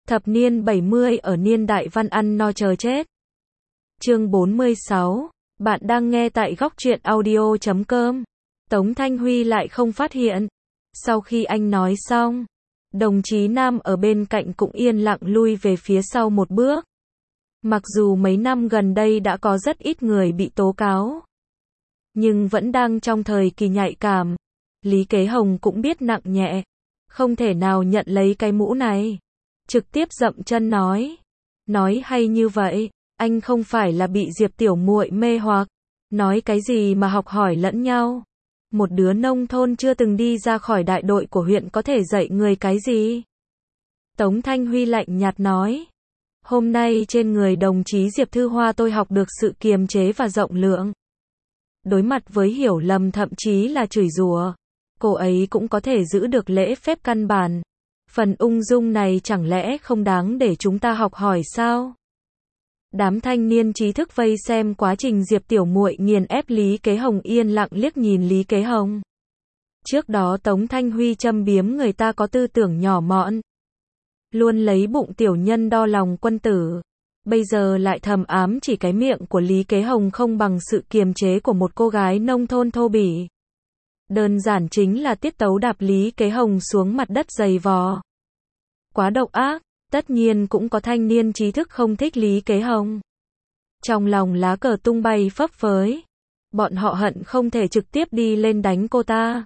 Thập niên 70 ở niên đại văn ăn no chờ chết. Chương 46. Bạn đang nghe tại góc truyện audio.com. Tống Thanh Huy lại không phát hiện. Sau khi anh nói xong, đồng chí Nam ở bên cạnh cũng yên lặng lui về phía sau một bước. Mặc dù mấy năm gần đây đã có rất ít người bị tố cáo, nhưng vẫn đang trong thời kỳ nhạy cảm. Lý Kế Hồng cũng biết nặng nhẹ, không thể nào nhận lấy cái mũ này. Trực tiếp dậm chân nói hay như vậy, anh không phải là bị Diệp tiểu muội mê hoặc, nói cái gì mà học hỏi lẫn nhau. Một đứa nông thôn chưa từng đi ra khỏi đại đội của huyện có thể dạy người cái gì? Tống Thanh Huy lạnh nhạt nói, hôm nay trên người đồng chí Diệp Thư Hoa tôi học được sự kiềm chế và rộng lượng. Đối mặt với hiểu lầm thậm chí là chửi rủa, cô ấy cũng có thể giữ được lễ phép căn bản. Phần ung dung này chẳng lẽ không đáng để chúng ta học hỏi sao? Đám thanh niên trí thức vây xem quá trình Diệp tiểu muội nghiền ép Lý Kế Hồng yên lặng liếc nhìn Lý Kế Hồng. Trước đó Tống Thanh Huy châm biếm người ta có tư tưởng nhỏ mọn, luôn lấy bụng tiểu nhân đo lòng quân tử. Bây giờ lại thầm ám chỉ cái miệng của Lý Kế Hồng không bằng sự kiềm chế của một cô gái nông thôn thô bỉ. Đơn giản chính là tiết tấu đạp Lý Kế Hồng xuống mặt đất giày vò. Quá độc ác, tất nhiên cũng có thanh niên trí thức không thích Lý Kế Hồng. Trong lòng lá cờ tung bay phấp phới. Bọn họ hận không thể trực tiếp đi lên đánh cô ta.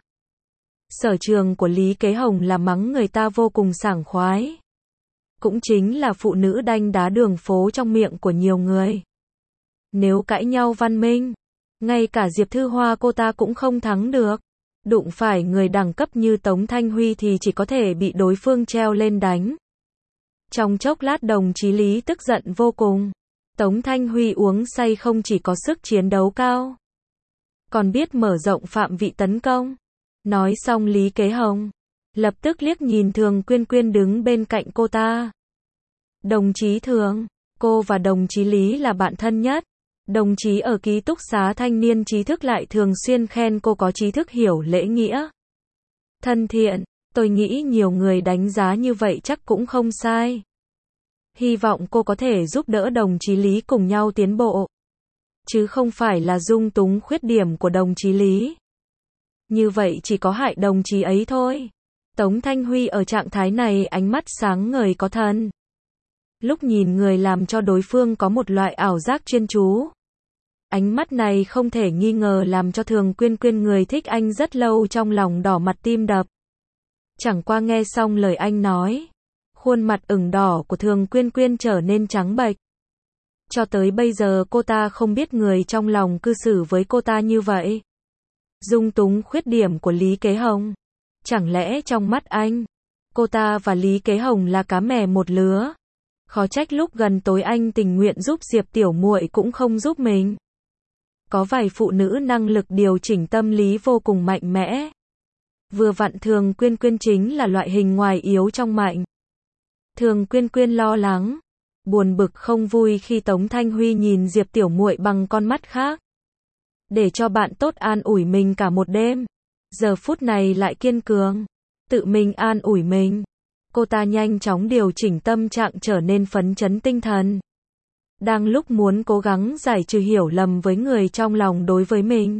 Sở trường của Lý Kế Hồng là mắng người ta vô cùng sảng khoái. Cũng chính là phụ nữ đanh đá đường phố trong miệng của nhiều người. Nếu cãi nhau văn minh, ngay cả Diệp Thư Hoa cô ta cũng không thắng được. Đụng phải người đẳng cấp như Tống Thanh Huy thì chỉ có thể bị đối phương treo lên đánh. Trong chốc lát đồng chí Lý tức giận vô cùng. Tống Thanh Huy uống say không chỉ có sức chiến đấu cao, còn biết mở rộng phạm vị tấn công. Nói xong Lý Kế Hồng lập tức liếc nhìn Thường Quyên Quyên đứng bên cạnh cô ta. Đồng chí Thường, cô và đồng chí Lý là bạn thân nhất. Đồng chí ở ký túc xá thanh niên trí thức lại thường xuyên khen cô có trí thức hiểu lễ nghĩa. Thân thiện, tôi nghĩ nhiều người đánh giá như vậy chắc cũng không sai. Hy vọng cô có thể giúp đỡ đồng chí Lý cùng nhau tiến bộ, chứ không phải là dung túng khuyết điểm của đồng chí Lý. Như vậy chỉ có hại đồng chí ấy thôi. Tống Thanh Huy ở trạng thái này ánh mắt sáng ngời có thần. Lúc nhìn người làm cho đối phương có một loại ảo giác chuyên chú. Ánh mắt này không thể nghi ngờ làm cho Thường Quyên Quyên người thích anh rất lâu trong lòng đỏ mặt tim đập. Chẳng qua nghe xong lời anh nói, khuôn mặt ửng đỏ của Thường Quyên Quyên trở nên trắng bệch. Cho tới bây giờ cô ta không biết người trong lòng cư xử với cô ta như vậy. Dung túng khuyết điểm của Lý Kế Hồng. Chẳng lẽ trong mắt anh, cô ta và Lý Kế Hồng là cá mè một lứa? Khó trách lúc gần tối anh tình nguyện giúp Diệp tiểu muội cũng không giúp mình. Có vài phụ nữ năng lực điều chỉnh tâm lý vô cùng mạnh mẽ. Vừa vặn Thường Quyên Quyên chính là loại hình ngoài yếu trong mạnh. Thường Quyên Quyên lo lắng, buồn bực không vui khi Tống Thanh Huy nhìn Diệp tiểu muội bằng con mắt khác. Để cho bạn tốt an ủi mình cả một đêm, giờ phút này lại kiên cường, tự mình an ủi mình. Cô ta nhanh chóng điều chỉnh tâm trạng trở nên phấn chấn tinh thần. Đang lúc muốn cố gắng giải trừ hiểu lầm với người trong lòng đối với mình,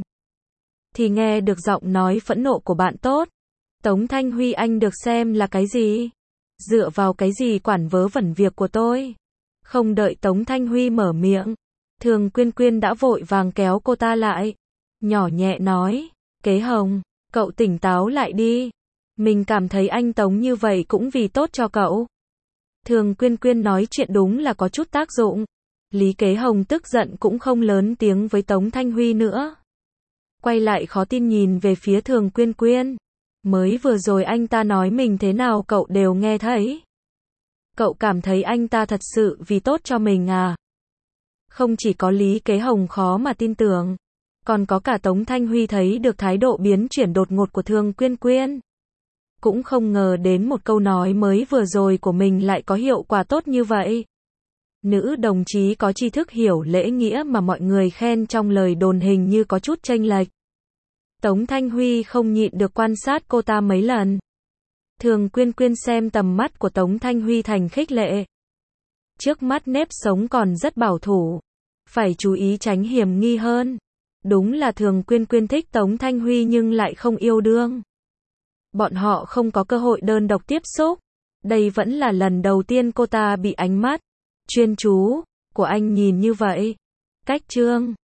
thì nghe được giọng nói phẫn nộ của bạn tốt. Tống Thanh Huy, anh được xem là cái gì? Dựa vào cái gì quản vớ vẩn việc của tôi? Không đợi Tống Thanh Huy mở miệng, Thường Quyên Quyên đã vội vàng kéo cô ta lại. Nhỏ nhẹ nói, Kế Hồng, cậu tỉnh táo lại đi. Mình cảm thấy anh Tống như vậy cũng vì tốt cho cậu. Thường Quyên Quyên nói chuyện đúng là có chút tác dụng. Lý Kế Hồng tức giận cũng không lớn tiếng với Tống Thanh Huy nữa. Quay lại khó tin nhìn về phía Thường Quyên Quyên. Mới vừa rồi anh ta nói mình thế nào cậu đều nghe thấy. Cậu cảm thấy anh ta thật sự vì tốt cho mình à? Không chỉ có Lý Kế Hồng khó mà tin tưởng, còn có cả Tống Thanh Huy thấy được thái độ biến chuyển đột ngột của Thường Quyên Quyên. Cũng không ngờ đến một câu nói mới vừa rồi của mình lại có hiệu quả tốt như vậy. Nữ đồng chí có tri thức hiểu lễ nghĩa mà mọi người khen trong lời đồn hình như có chút chênh lệch. Tống Thanh Huy không nhịn được quan sát cô ta mấy lần. Thường Quyên Quyên xem tầm mắt của Tống Thanh Huy thành khích lệ. Trước mắt nếp sống còn rất bảo thủ. Phải chú ý tránh hiểm nghi hơn. Đúng là Thường Quyên Quyên thích Tống Thanh Huy nhưng lại không yêu đương. Bọn họ không có cơ hội đơn độc tiếp xúc. Đây vẫn là lần đầu tiên cô ta bị ánh mắt chuyên chú của anh nhìn như vậy. Cách Trương